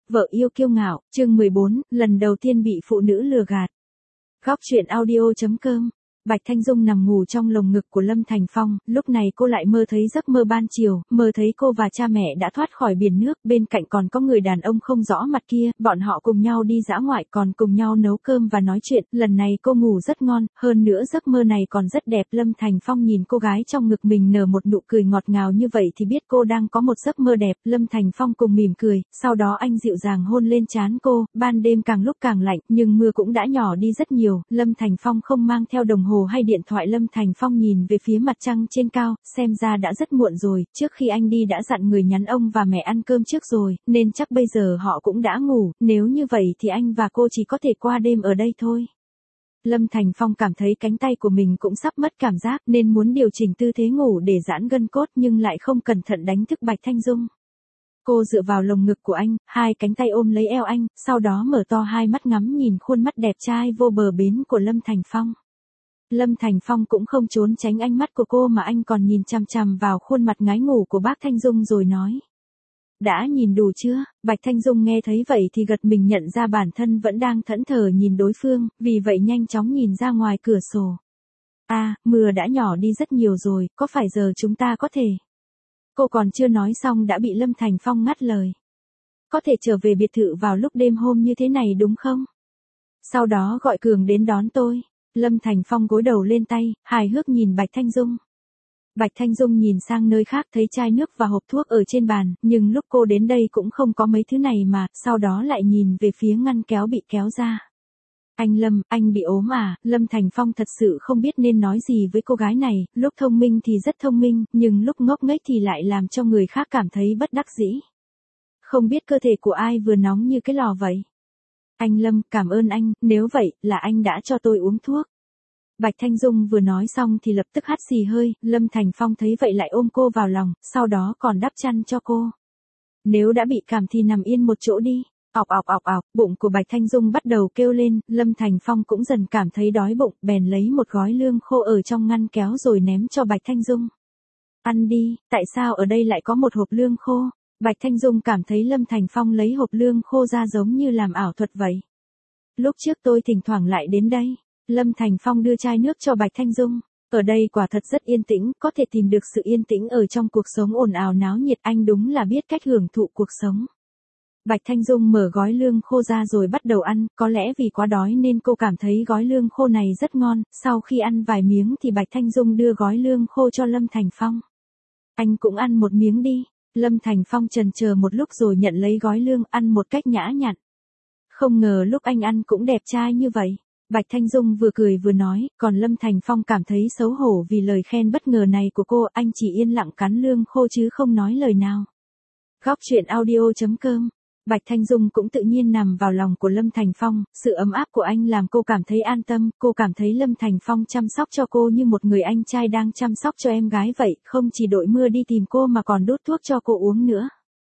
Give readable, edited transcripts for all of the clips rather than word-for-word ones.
Vợ yêu kiêu ngạo, chương 14, lần đầu tiên bị phụ nữ lừa gạt. Góc truyện audio.com. Bạch Thanh Dung nằm ngủ trong lồng ngực của Lâm Thành Phong, lúc này cô lại mơ thấy giấc mơ ban chiều, mơ thấy cô và cha mẹ đã thoát khỏi biển nước, bên cạnh còn có người đàn ông không rõ mặt kia, bọn họ cùng nhau đi dã ngoại còn cùng nhau nấu cơm và nói chuyện, lần này cô ngủ rất ngon, hơn nữa giấc mơ này còn rất đẹp. Lâm Thành Phong nhìn cô gái trong ngực mình nở một nụ cười ngọt ngào như vậy thì biết cô đang có một giấc mơ đẹp. Lâm Thành Phong cùng mỉm cười, sau đó anh dịu dàng hôn lên trán cô, ban đêm càng lúc càng lạnh, nhưng mưa cũng đã nhỏ đi rất nhiều. Lâm Thành Phong không mang theo đồng hồ hay điện thoại. Lâm Thành Phong nhìn về phía mặt trăng trên cao, xem ra đã rất muộn rồi, trước khi anh đi đã dặn người nhắn ông và mẹ ăn cơm trước rồi, nên chắc bây giờ họ cũng đã ngủ, nếu như vậy thì anh và cô chỉ có thể qua đêm ở đây thôi. Lâm Thành Phong cảm thấy cánh tay của mình cũng sắp mất cảm giác nên muốn điều chỉnh tư thế ngủ để giãn gân cốt nhưng lại không cẩn thận đánh thức Bạch Thanh Dung. Cô dựa vào lồng ngực của anh, hai cánh tay ôm lấy eo anh, sau đó mở to hai mắt ngắm nhìn khuôn mắt đẹp trai vô bờ bến của Lâm Thành Phong. Lâm Thành Phong cũng không trốn tránh ánh mắt của cô mà anh còn nhìn chằm chằm vào khuôn mặt ngái ngủ của bác Thanh Dung rồi nói. Đã nhìn đủ chưa? Bạch Thanh Dung nghe thấy vậy thì gật mình nhận ra bản thân vẫn đang thẫn thờ nhìn đối phương, vì vậy nhanh chóng nhìn ra ngoài cửa sổ. Mưa đã nhỏ đi rất nhiều rồi, có phải giờ chúng ta có thể... Cô còn chưa nói xong đã bị Lâm Thành Phong ngắt lời. Có thể trở về biệt thự vào lúc đêm hôm như thế này đúng không? Sau đó gọi Cường đến đón tôi. Lâm Thành Phong gối đầu lên tay, hài hước nhìn Bạch Thanh Dung. Bạch Thanh Dung nhìn sang nơi khác thấy chai nước và hộp thuốc ở trên bàn, nhưng lúc cô đến đây cũng không có mấy thứ này mà, sau đó lại nhìn về phía ngăn kéo bị kéo ra. Anh Lâm, anh bị ốm à? Lâm Thành Phong thật sự không biết nên nói gì với cô gái này, lúc thông minh thì rất thông minh, nhưng lúc ngốc nghếch thì lại làm cho người khác cảm thấy bất đắc dĩ. Không biết cơ thể của ai vừa nóng như cái lò vậy? Anh Lâm, cảm ơn anh, nếu vậy, là anh đã cho tôi uống thuốc. Bạch Thanh Dung vừa nói xong thì lập tức hắt xì hơi, Lâm Thành Phong thấy vậy lại ôm cô vào lòng, sau đó còn đắp chăn cho cô. Nếu đã bị cảm thì nằm yên một chỗ đi. Ọc, bụng của Bạch Thanh Dung bắt đầu kêu lên, Lâm Thành Phong cũng dần cảm thấy đói bụng, bèn lấy một gói lương khô ở trong ngăn kéo rồi ném cho Bạch Thanh Dung. Ăn đi, tại sao ở đây lại có một hộp lương khô? Bạch Thanh Dung cảm thấy Lâm Thành Phong lấy hộp lương khô ra giống như làm ảo thuật vậy. Lúc trước tôi thỉnh thoảng lại đến đây. Lâm Thành Phong đưa chai nước cho Bạch Thanh Dung. Ở đây quả thật rất yên tĩnh, có thể tìm được sự yên tĩnh ở trong cuộc sống ồn ào náo nhiệt, anh đúng là biết cách hưởng thụ cuộc sống. Bạch Thanh Dung mở gói lương khô ra rồi bắt đầu ăn, có lẽ vì quá đói nên cô cảm thấy gói lương khô này rất ngon, sau khi ăn vài miếng thì Bạch Thanh Dung đưa gói lương khô cho Lâm Thành Phong. Anh cũng ăn một miếng đi. Lâm Thành Phong chần chờ một lúc rồi nhận lấy gói lương, ăn một cách nhã nhặn. Không ngờ lúc anh ăn cũng đẹp trai như vậy. Bạch Thanh Dung vừa cười vừa nói, còn Lâm Thành Phong cảm thấy xấu hổ vì lời khen bất ngờ này của cô, anh chỉ yên lặng cắn lương khô chứ không nói lời nào. Góc truyện audio.com. Bạch Thanh Dung cũng tự nhiên nằm vào lòng của Lâm Thành Phong, sự ấm áp của anh làm cô cảm thấy an tâm, cô cảm thấy Lâm Thành Phong chăm sóc cho cô như một người anh trai đang chăm sóc cho em gái vậy, không chỉ đội mưa đi tìm cô mà còn đút thuốc cho cô uống nữa.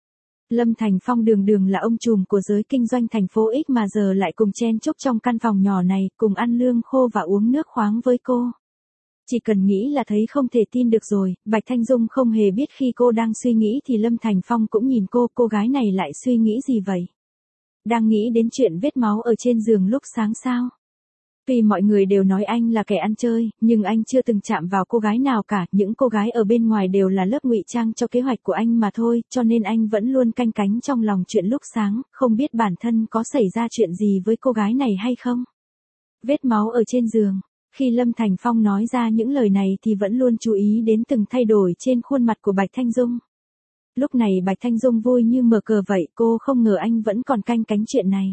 Lâm Thành Phong đường là ông trùm của giới kinh doanh thành phố X mà giờ lại cùng chen chúc trong căn phòng nhỏ này, cùng ăn lương khô và uống nước khoáng với cô. Chỉ cần nghĩ là thấy không thể tin được rồi, Bạch Thanh Dung không hề biết khi cô đang suy nghĩ thì Lâm Thành Phong cũng nhìn cô gái này lại suy nghĩ gì vậy? Đang nghĩ đến chuyện vết máu ở trên giường lúc sáng sao? Vì mọi người đều nói anh là kẻ ăn chơi, nhưng anh chưa từng chạm vào cô gái nào cả, những cô gái ở bên ngoài đều là lớp ngụy trang cho kế hoạch của anh mà thôi, cho nên anh vẫn luôn canh cánh trong lòng chuyện lúc sáng, không biết bản thân có xảy ra chuyện gì với cô gái này hay không? Vết máu ở trên giường. Khi Lâm Thành Phong nói ra những lời này thì vẫn luôn chú ý đến từng thay đổi trên khuôn mặt của Bạch Thanh Dung. Lúc này Bạch Thanh Dung vui như mở cờ vậy, cô không ngờ anh vẫn còn canh cánh chuyện này.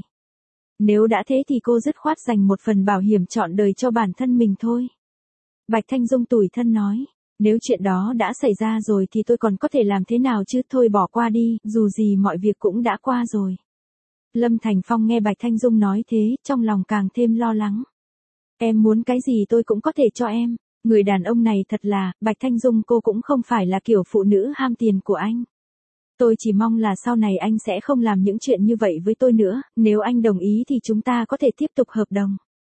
Nếu đã thế thì cô dứt khoát dành một phần bảo hiểm trọn đời cho bản thân mình thôi. Bạch Thanh Dung tủi thân nói, nếu chuyện đó đã xảy ra rồi thì tôi còn có thể làm thế nào chứ, thôi bỏ qua đi, dù gì mọi việc cũng đã qua rồi. Lâm Thành Phong nghe Bạch Thanh Dung nói thế, trong lòng càng thêm lo lắng. Em muốn cái gì tôi cũng có thể cho em. Người đàn ông này thật là, Bạch Thanh Dung cô cũng không phải là kiểu phụ nữ ham tiền của anh. Tôi chỉ mong là sau này anh sẽ không làm những chuyện như vậy với tôi nữa, nếu anh đồng ý thì chúng ta có thể tiếp tục hợp đồng.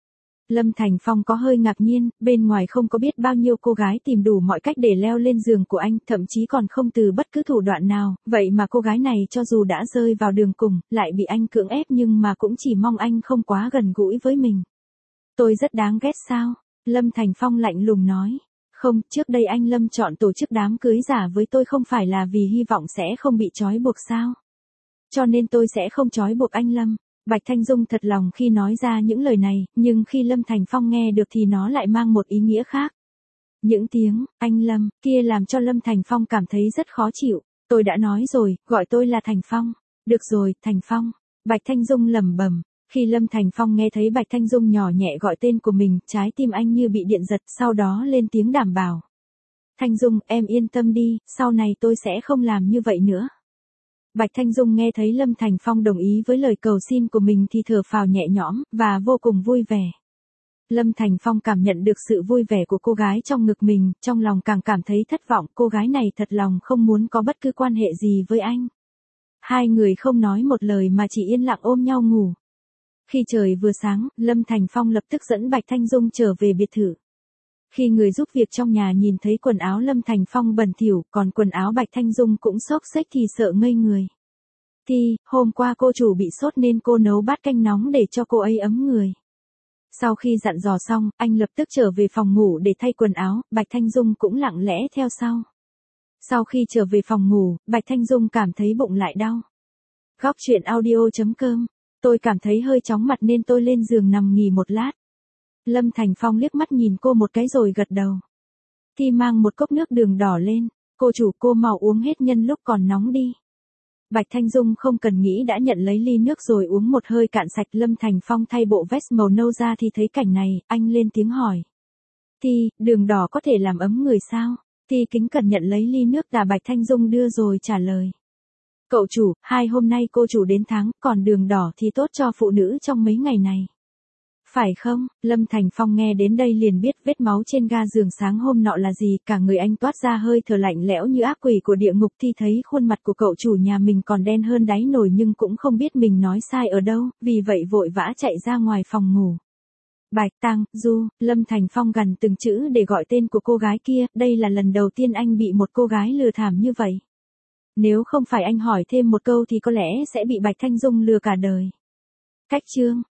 Lâm Thành Phong có hơi ngạc nhiên, bên ngoài không có biết bao nhiêu cô gái tìm đủ mọi cách để leo lên giường của anh, thậm chí còn không từ bất cứ thủ đoạn nào, vậy mà cô gái này cho dù đã rơi vào đường cùng, lại bị anh cưỡng ép nhưng mà cũng chỉ mong anh không quá gần gũi với mình. Tôi rất đáng ghét sao? Lâm Thành Phong lạnh lùng nói. Không, trước đây anh Lâm chọn tổ chức đám cưới giả với tôi không phải là vì hy vọng sẽ không bị trói buộc sao? Cho nên tôi sẽ không trói buộc anh Lâm. Bạch Thanh Dung thật lòng khi nói ra những lời này, nhưng khi Lâm Thành Phong nghe được thì nó lại mang một ý nghĩa khác. Những tiếng, anh Lâm, kia làm cho Lâm Thành Phong cảm thấy rất khó chịu. Tôi đã nói rồi, gọi tôi là Thành Phong. Được rồi, Thành Phong. Bạch Thanh Dung lẩm bẩm. Khi Lâm Thành Phong nghe thấy Bạch Thanh Dung nhỏ nhẹ gọi tên của mình, trái tim anh như bị điện giật, sau đó lên tiếng đảm bảo. Thanh Dung, em yên tâm đi, sau này tôi sẽ không làm như vậy nữa. Bạch Thanh Dung nghe thấy Lâm Thành Phong đồng ý với lời cầu xin của mình thì thở phào nhẹ nhõm, và vô cùng vui vẻ. Lâm Thành Phong cảm nhận được sự vui vẻ của cô gái trong ngực mình, trong lòng càng cảm thấy thất vọng, cô gái này thật lòng không muốn có bất cứ quan hệ gì với anh. Hai người không nói một lời mà chỉ yên lặng ôm nhau ngủ. Khi trời vừa sáng, Lâm Thành Phong lập tức dẫn Bạch Thanh Dung trở về biệt thự. Khi người giúp việc trong nhà nhìn thấy quần áo Lâm Thành Phong bẩn thỉu, còn quần áo Bạch Thanh Dung cũng xốc xếch thì sợ ngây người. Thì, hôm qua cô chủ bị sốt nên cô nấu bát canh nóng để cho cô ấy ấm người. Sau khi dặn dò xong, anh lập tức trở về phòng ngủ để thay quần áo, Bạch Thanh Dung cũng lặng lẽ theo sau. Sau khi trở về phòng ngủ, Bạch Thanh Dung cảm thấy bụng lại đau. Góc truyện audio.com. Tôi cảm thấy hơi chóng mặt nên tôi lên giường nằm nghỉ một lát. Lâm Thành Phong liếc mắt nhìn cô một cái rồi gật đầu. Thì mang một cốc nước đường đỏ lên. Cô chủ, cô mau uống hết nhân lúc còn nóng đi. Bạch Thanh Dung không cần nghĩ đã nhận lấy ly nước rồi uống một hơi cạn sạch. Lâm Thành Phong thay bộ vest màu nâu ra thì thấy cảnh này, anh lên tiếng hỏi. Thì, đường đỏ có thể làm ấm người sao? Thì kính cẩn nhận lấy ly nước đã Bạch Thanh Dung đưa rồi trả lời. Cậu chủ, hôm nay cô chủ đến tháng, còn đường đỏ thì tốt cho phụ nữ trong mấy ngày này. Phải không? Lâm Thành Phong nghe đến đây liền biết vết máu trên ga giường sáng hôm nọ là gì, cả người anh toát ra hơi thở lạnh lẽo như ác quỷ của địa ngục. Thì thấy khuôn mặt của cậu chủ nhà mình còn đen hơn đáy nồi nhưng cũng không biết mình nói sai ở đâu, vì vậy vội vã chạy ra ngoài phòng ngủ. Bạch Tăng Du, Lâm Thành Phong gằn từng chữ để gọi tên của cô gái kia, đây là lần đầu tiên anh bị một cô gái lừa thảm như vậy. Nếu không phải anh hỏi thêm một câu thì có lẽ sẽ bị Bạch Thanh Dung lừa cả đời. Cách chương